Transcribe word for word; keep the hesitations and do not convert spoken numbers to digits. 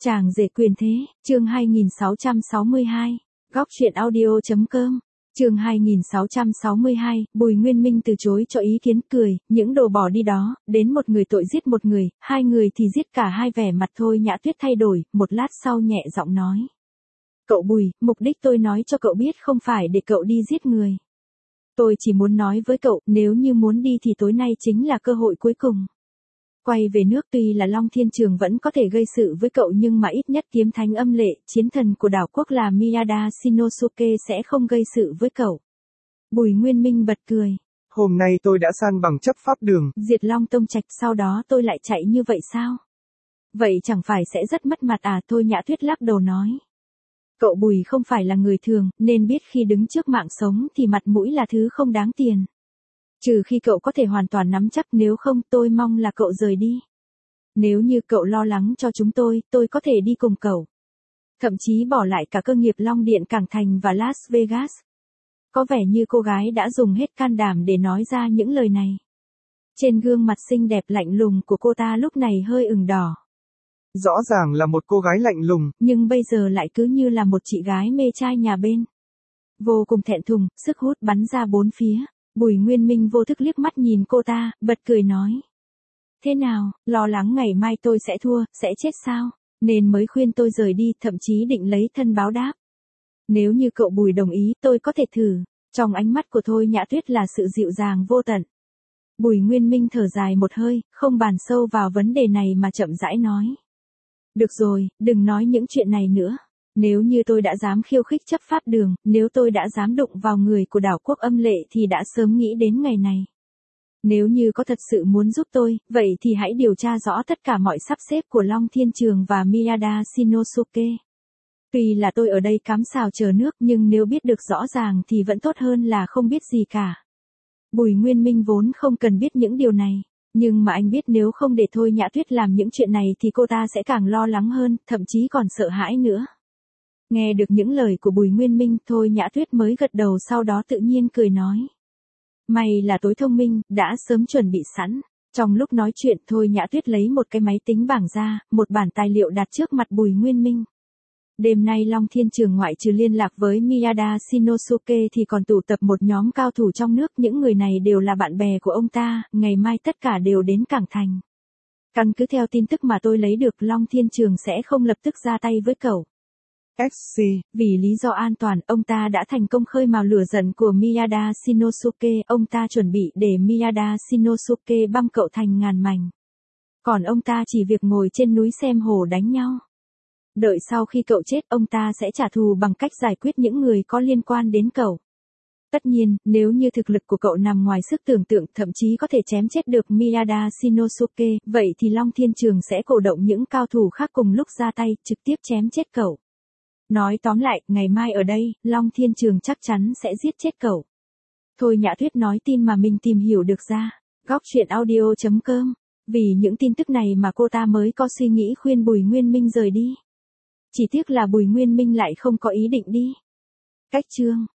Chàng rể quyền thế, chương hai nghìn sáu trăm sáu mươi hai, góc truyện audio.com, chương hai nghìn sáu trăm sáu mươi hai, Bùi Nguyên Minh từ chối cho ý kiến cười, những đồ bỏ đi đó, đến một người tội giết một người, hai người thì giết cả hai. Vẻ mặt Thôi Nhã Tuyết thay đổi, một lát sau nhẹ giọng nói. Cậu Bùi, mục đích tôi nói cho cậu biết không phải để cậu đi giết người. Tôi chỉ muốn nói với cậu, nếu như muốn đi thì tối nay chính là cơ hội cuối cùng. Quay về nước tuy là Long Thiên Trường vẫn có thể gây sự với cậu nhưng mà ít nhất kiếm thánh âm lệ, chiến thần của đảo quốc là Miyada Shinosuke sẽ không gây sự với cậu. Bùi Nguyên Minh bật cười. Hôm nay tôi đã san bằng chấp pháp đường. Diệt Long Tông Trạch sau đó tôi lại chạy như vậy sao? Vậy chẳng phải sẽ rất mất mặt à? Thôi Nhã Tuyết lắc đầu nói. Cậu Bùi không phải là người thường, nên biết khi đứng trước mạng sống thì mặt mũi là thứ không đáng tiền. Trừ khi cậu có thể hoàn toàn nắm chắc, nếu không tôi mong là cậu rời đi. Nếu như cậu lo lắng cho chúng tôi, tôi có thể đi cùng cậu. Thậm chí bỏ lại cả cơ nghiệp Long Điện Cảng Thành và Las Vegas. Có vẻ như cô gái đã dùng hết can đảm để nói ra những lời này. Trên gương mặt xinh đẹp lạnh lùng của cô ta lúc này hơi ửng đỏ. Rõ ràng là một cô gái lạnh lùng, nhưng bây giờ lại cứ như là một chị gái mê trai nhà bên. Vô cùng thẹn thùng, sức hút bắn ra bốn phía. Bùi Nguyên Minh vô thức liếc mắt nhìn cô ta, bật cười nói. Thế nào, lo lắng ngày mai tôi sẽ thua, sẽ chết sao? Nên mới khuyên tôi rời đi, thậm chí định lấy thân báo đáp. Nếu như cậu Bùi đồng ý, tôi có thể thử. Trong ánh mắt của Thôi Nhã Tuyết là sự dịu dàng vô tận. Bùi Nguyên Minh thở dài một hơi, không bàn sâu vào vấn đề này mà chậm rãi nói. Được rồi, đừng nói những chuyện này nữa. Nếu như tôi đã dám khiêu khích chấp pháp đường, nếu tôi đã dám đụng vào người của đảo quốc âm lệ thì đã sớm nghĩ đến ngày này. Nếu như có thật sự muốn giúp tôi, vậy thì hãy điều tra rõ tất cả mọi sắp xếp của Long Thiên Trường và Miyada Shinosuke. Tuy là tôi ở đây cắm sào chờ nước nhưng nếu biết được rõ ràng thì vẫn tốt hơn là không biết gì cả. Bùi Nguyên Minh vốn không cần biết những điều này. Nhưng mà anh biết nếu không để Thôi Nhã Tuyết làm những chuyện này thì cô ta sẽ càng lo lắng hơn, thậm chí còn sợ hãi nữa. Nghe được những lời của Bùi Nguyên Minh, Thôi Nhã Tuyết mới gật đầu, sau đó tự nhiên cười nói. May là tối thông minh, đã sớm chuẩn bị sẵn. Trong lúc nói chuyện, Thôi Nhã Tuyết lấy một cái máy tính bảng ra, một bản tài liệu đặt trước mặt Bùi Nguyên Minh. Đêm nay Long Thiên Trường ngoại trừ liên lạc với Miyada Shinosuke thì còn tụ tập một nhóm cao thủ trong nước, những người này đều là bạn bè của ông ta, ngày mai tất cả đều đến Cảng Thành. Căn cứ theo tin tức mà tôi lấy được, Long Thiên Trường sẽ không lập tức ra tay với cậu. ét xê, vì lý do an toàn, ông ta đã thành công khơi mào lửa giận của Miyada Shinosuke, ông ta chuẩn bị để Miyada Shinosuke băm cậu thành ngàn mảnh. Còn ông ta chỉ việc ngồi trên núi xem hổ đánh nhau. Đợi sau khi cậu chết, ông ta sẽ trả thù bằng cách giải quyết những người có liên quan đến cậu. Tất nhiên, nếu như thực lực của cậu nằm ngoài sức tưởng tượng, thậm chí có thể chém chết được Miyada Shinosuke, vậy thì Long Thiên Trường sẽ cổ động những cao thủ khác cùng lúc ra tay, trực tiếp chém chết cậu. Nói tóm lại, ngày mai ở đây, Long Thiên Trường chắc chắn sẽ giết chết cậu. Thôi Nhã Tuyết nói tin mà mình tìm hiểu được ra. Góc truyện audio.com. Vì những tin tức này mà cô ta mới có suy nghĩ khuyên Bùi Nguyên Minh rời đi. Chỉ tiếc là Bùi Nguyên Minh lại không có ý định đi. Cách chương